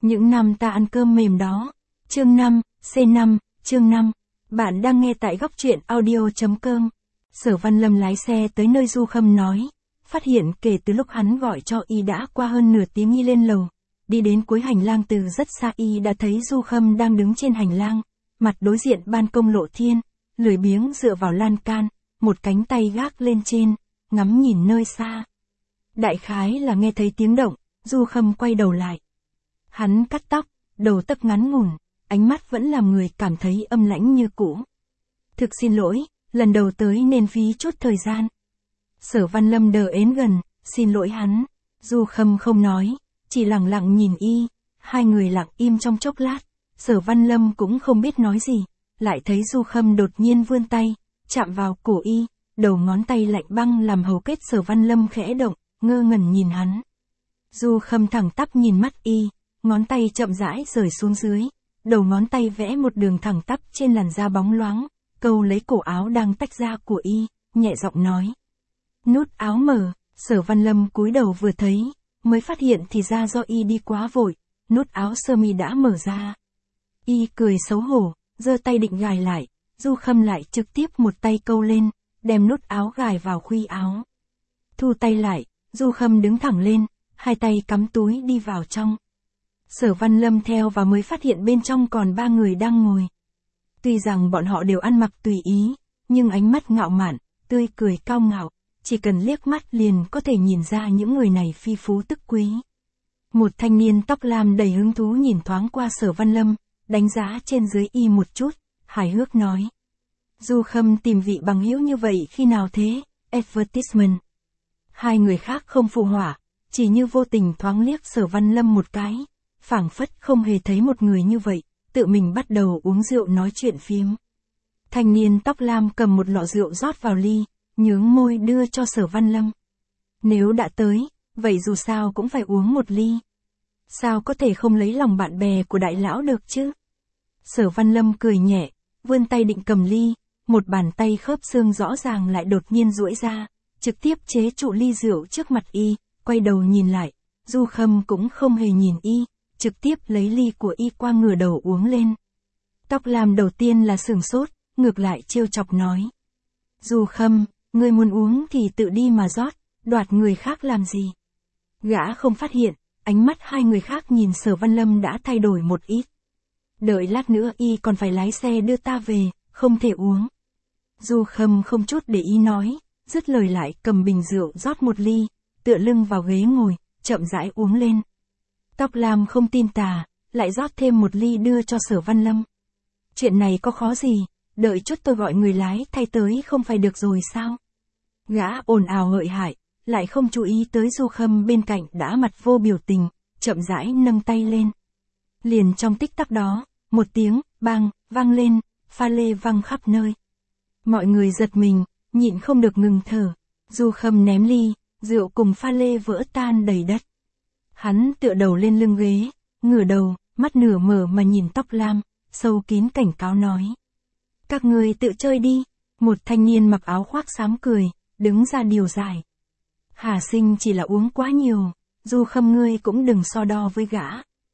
Những năm ta ăn cơm mềm đó. Chương 5, C5, chương 5. Bạn đang nghe tại góc truyện audio.com. Sở Văn Lâm lái xe tới nơi Du Khâm nói. Phát hiện kể từ lúc hắn gọi cho y đã qua hơn nửa tiếng y lên lầu. Đi đến cuối hành lang từ rất xa y đã thấy Du Khâm đang đứng trên hành lang. Mặt đối diện ban công lộ thiên, lười biếng dựa vào lan can, một cánh tay gác lên trên, ngắm nhìn nơi xa. Đại khái là nghe thấy tiếng động, Du Khâm quay đầu lại. Hắn cắt tóc, đầu tóc ngắn ngủn, ánh mắt vẫn làm người cảm thấy âm lãnh như cũ. Thực xin lỗi, lần đầu tới nên phí chút thời gian. Sở Văn Lâm đờ ến gần, xin lỗi hắn. Du Khâm không nói, chỉ lặng lặng nhìn y. Hai người lặng im trong chốc lát. Sở Văn Lâm cũng không biết nói gì, lại thấy Du Khâm đột nhiên vươn tay, chạm vào cổ y, đầu ngón tay lạnh băng làm hầu kết Sở Văn Lâm khẽ động, ngơ ngẩn nhìn hắn. Du Khâm thẳng tắp nhìn mắt y, ngón tay chậm rãi rời xuống dưới, đầu ngón tay vẽ một đường thẳng tắp trên làn da bóng loáng, câu lấy cổ áo đang tách ra của y, nhẹ giọng nói. Nút áo mở, Sở Văn Lâm cúi đầu vừa thấy, mới phát hiện thì ra do y đi quá vội, nút áo sơ mi đã mở ra. Y cười xấu hổ, giơ tay định gài lại, Du Khâm lại trực tiếp một tay câu lên, đem nút áo gài vào khuy áo. Thu tay lại, Du Khâm đứng thẳng lên, hai tay cắm túi đi vào trong. Sở Văn Lâm theo và mới phát hiện bên trong còn ba người đang ngồi. Tuy rằng bọn họ đều ăn mặc tùy ý, nhưng ánh mắt ngạo mạn, tươi cười cao ngạo, chỉ cần liếc mắt liền có thể nhìn ra những người này phi phú tức quý. Một thanh niên tóc lam đầy hứng thú nhìn thoáng qua Sở Văn Lâm, đánh giá trên dưới y một chút, hài hước nói. Du Khâm tìm vị bằng hữu như vậy khi nào thế? Advertisement. Hai người khác không phụ họa, chỉ như vô tình thoáng liếc Sở Văn Lâm một cái, phảng phất không hề thấy một người như vậy, tự mình bắt đầu uống rượu nói chuyện phiếm. Thanh niên tóc lam cầm một lọ rượu rót vào ly, nhướng môi đưa cho Sở Văn Lâm. Nếu đã tới, vậy dù sao cũng phải uống một ly. Sao có thể không lấy lòng bạn bè của đại lão được chứ? Sở Văn Lâm cười nhẹ, vươn tay định cầm ly, một bàn tay khớp xương rõ ràng lại đột nhiên duỗi ra, trực tiếp chế trụ ly rượu trước mặt y, quay đầu nhìn lại, Du Khâm cũng không hề nhìn y, trực tiếp lấy ly của y qua ngửa đầu uống lên. Tóc lam đầu tiên là sửng sốt, ngược lại trêu chọc nói. Du Khâm, ngươi muốn uống thì tự đi mà rót, đoạt người khác làm gì? Gã không phát hiện, ánh mắt hai người khác nhìn Sở Văn Lâm đã thay đổi một ít. Đợi lát nữa y còn phải lái xe đưa ta về, không thể uống. Du Khâm không chút để ý nói, dứt lời lại cầm bình rượu rót một ly, tựa lưng vào ghế ngồi, chậm rãi uống lên. Tóc lam không tin tà, lại rót thêm một ly đưa cho Sở Văn Lâm. Chuyện này có khó gì, đợi chút tôi gọi người lái thay tới không phải được rồi sao? Gã ồn ào hợi hại, lại không chú ý tới Du Khâm bên cạnh đã mặt vô biểu tình, chậm rãi nâng tay lên. Liền trong tích tắc đó, một tiếng, bang, vang lên, pha lê văng khắp nơi. Mọi người giật mình, nhịn không được ngừng thở. Du Khâm ném ly, rượu cùng pha lê vỡ tan đầy đất. Hắn tựa đầu lên lưng ghế, ngửa đầu, mắt nửa mở mà nhìn tóc lam, sâu kín cảnh cáo nói. Các người tự chơi đi. Một thanh niên mặc áo khoác xám cười, đứng ra điều giải. Hà Sinh chỉ là uống quá nhiều, Du Khâm ngươi cũng đừng so đo với gã.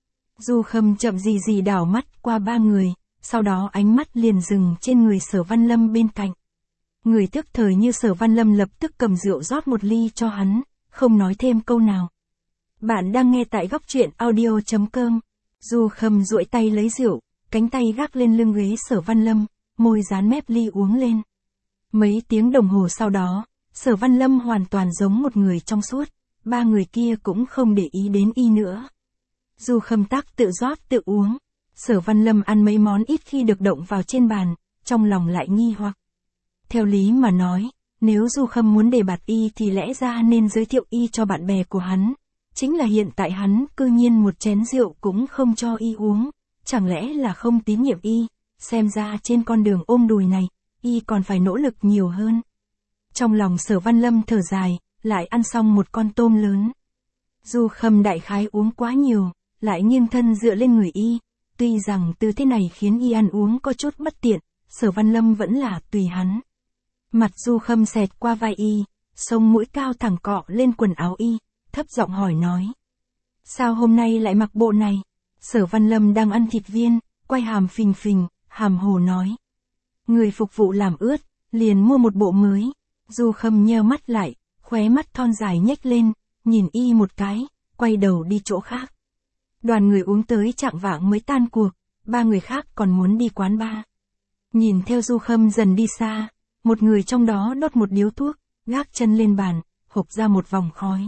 Du Khâm chậm gì đảo mắt qua ba người, sau đó ánh mắt liền dừng trên người Sở Văn Lâm bên cạnh. Người tức thời như Sở Văn Lâm lập tức cầm rượu rót một ly cho hắn, không nói thêm câu nào. Bạn đang nghe tại góc truyện audio.com. Du Khâm duỗi tay lấy rượu, cánh tay gác lên lưng ghế Sở Văn Lâm, môi dán mép ly uống lên. Mấy tiếng đồng hồ sau đó, Sở Văn Lâm hoàn toàn giống một người trong suốt, ba người kia cũng không để ý đến y nữa. Du Khâm tắc tự rót tự uống, Sở Văn Lâm ăn mấy món ít khi được động vào trên bàn, trong lòng lại nghi hoặc. Theo lý mà nói, nếu Du Khâm muốn đề bạt y thì lẽ ra nên giới thiệu y cho bạn bè của hắn. Chính là hiện tại hắn cư nhiên một chén rượu cũng không cho y uống, chẳng lẽ là không tín nhiệm y, xem ra trên con đường ôm đùi này, y còn phải nỗ lực nhiều hơn. Trong lòng Sở Văn Lâm thở dài, lại ăn xong một con tôm lớn. Du Khâm đại khái uống quá nhiều, lại nghiêng thân dựa lên người y, tuy rằng tư thế này khiến y ăn uống có chút bất tiện, Sở Văn Lâm vẫn là tùy hắn. Mặt Du Khâm xẹt qua vai y, sống mũi cao thẳng cọ lên quần áo y, thấp giọng hỏi nói. Sao hôm nay lại mặc bộ này? Sở Văn Lâm đang ăn thịt viên, quay hàm phình phình, hàm hồ nói. Người phục vụ làm ướt, liền mua một bộ mới. Du Khâm nheo mắt lại, khóe mắt thon dài nhếch lên, nhìn y một cái, quay đầu đi chỗ khác. Đoàn người uống tới chạng vạng mới tan cuộc, 3 người khác còn muốn đi quán bar. Nhìn theo Du Khâm dần đi xa, một người trong đó đốt một điếu thuốc, gác chân lên bàn, hộc ra một vòng khói.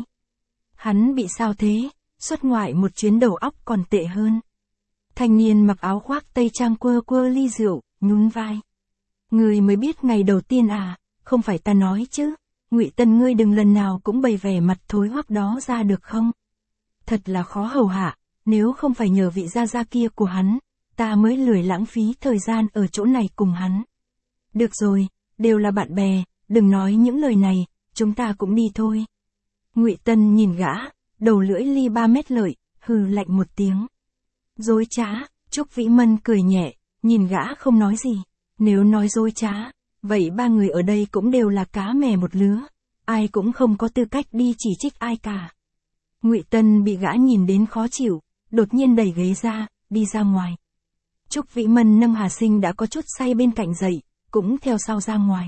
Hắn bị sao thế, xuất ngoại một chuyến đầu óc còn tệ hơn. Thanh niên mặc áo khoác tây trang quơ quơ ly rượu, nhún vai. Người mới biết ngày đầu tiên à, không phải ta nói chứ, Ngụy Tân ngươi đừng lần nào cũng bày vẻ mặt thối hoắc đó ra được không? Thật là khó hầu hạ, nếu không phải nhờ vị gia gia kia của hắn, ta mới lười lãng phí thời gian ở chỗ này cùng hắn. Được rồi, đều là bạn bè, đừng nói những lời này, chúng ta cũng đi thôi. Ngụy Tân nhìn gã, đầu lưỡi ly 3 mét lợi, hừ lạnh một tiếng. Dối trá, Trúc Vĩ Mân cười nhẹ, nhìn gã không nói gì. Nếu nói dối trá, vậy 3 người ở đây cũng đều là cá mè một lứa, ai cũng không có tư cách đi chỉ trích ai cả. Ngụy Tân bị gã nhìn đến khó chịu, đột nhiên đẩy ghế ra, đi ra ngoài. Trúc Vĩ Mân nâng Hà Sinh đã có chút say bên cạnh dậy, cũng theo sau ra ngoài.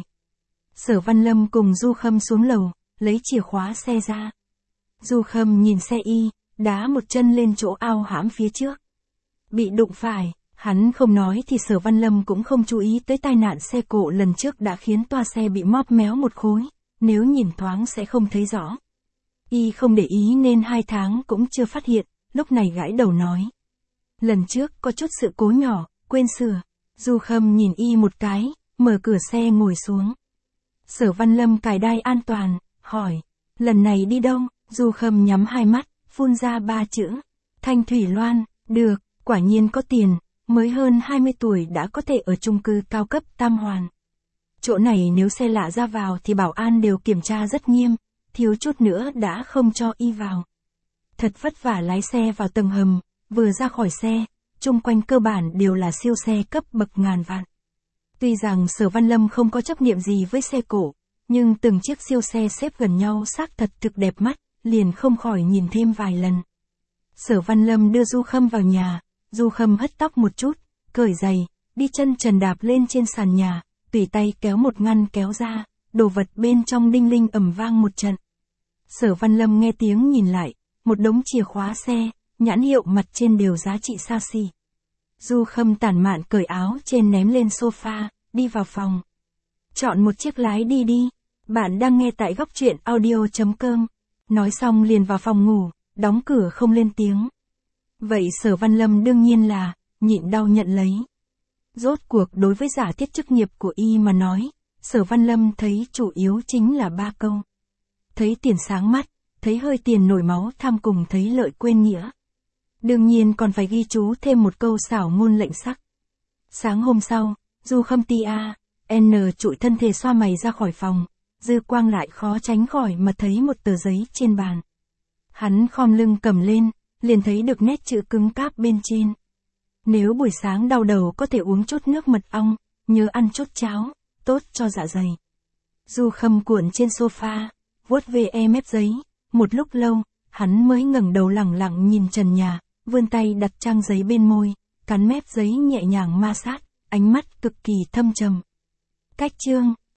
Sở Văn Lâm cùng Du Khâm xuống lầu, lấy chìa khóa xe ra. Du Khâm nhìn xe y, đá một chân lên chỗ ao hãm phía trước. Bị đụng phải, hắn không nói thì Sở Văn Lâm cũng không chú ý tới tai nạn xe cộ lần trước đã khiến toa xe bị móp méo một khối, nếu nhìn thoáng sẽ không thấy rõ. Y không để ý nên 2 tháng cũng chưa phát hiện, lúc này gãi đầu nói. Lần trước có chút sự cố nhỏ, quên sửa. Du Khâm nhìn y một cái, mở cửa xe ngồi xuống. Sở Văn Lâm cài đai an toàn, hỏi. Lần này đi đâu? Du Khâm nhắm 2 mắt, phun ra 3 chữ. Thanh Thủy Loan, được, quả nhiên có tiền, mới hơn 20 tuổi đã có thể ở chung cư cao cấp Tam Hoàn. Chỗ này nếu xe lạ ra vào thì bảo an đều kiểm tra rất nghiêm, thiếu chút nữa đã không cho y vào. Thật vất vả lái xe vào tầng hầm, vừa ra khỏi xe, chung quanh cơ bản đều là siêu xe cấp bậc ngàn vạn. Tuy rằng Sở Văn Lâm không có chấp niệm gì với xe cổ, nhưng từng chiếc siêu xe xếp gần nhau xác thật thực đẹp mắt, liền không khỏi nhìn thêm vài lần. Sở Văn Lâm đưa Du Khâm vào nhà, Du Khâm hất tóc một chút, cởi giày, đi chân trần đạp lên trên sàn nhà, tùy tay kéo một ngăn kéo ra, đồ vật bên trong đinh linh ầm vang một trận. Sở Văn Lâm nghe tiếng nhìn lại, một đống chìa khóa xe, nhãn hiệu mặt trên đều giá trị xa xỉ. Du Khâm tản mạn cởi áo trên ném lên sofa, đi vào phòng. Chọn một chiếc lái đi đi, bạn đang nghe tại góc truyện audio.com. Nói xong liền vào phòng ngủ, đóng cửa không lên tiếng. Vậy Sở Văn Lâm đương nhiên là, nhịn đau nhận lấy. Rốt cuộc đối với giả thiết chức nghiệp của y mà nói, Sở Văn Lâm thấy chủ yếu chính là 3 câu. Thấy tiền sáng mắt, thấy hơi tiền nổi máu tham cùng thấy lợi quên nghĩa. Đương nhiên còn phải ghi chú thêm một câu xảo ngôn lệnh sắc. Sáng hôm sau, Du Khâm trụi thân thể xoa mày ra khỏi phòng, dư quang lại khó tránh khỏi mà thấy một tờ giấy trên bàn. Hắn khom lưng cầm lên, liền thấy được nét chữ cứng cáp bên trên. Nếu buổi sáng đau đầu có thể uống chút nước mật ong, nhớ ăn chút cháo, tốt cho dạ dày. Du Khâm cuộn trên sofa, vuốt ve mép giấy, một lúc lâu, hắn mới ngẩng đầu lẳng lặng nhìn trần nhà, vươn tay đặt trang giấy bên môi, cắn mép giấy nhẹ nhàng ma sát, ánh mắt cực kỳ thâm trầm. Cách chương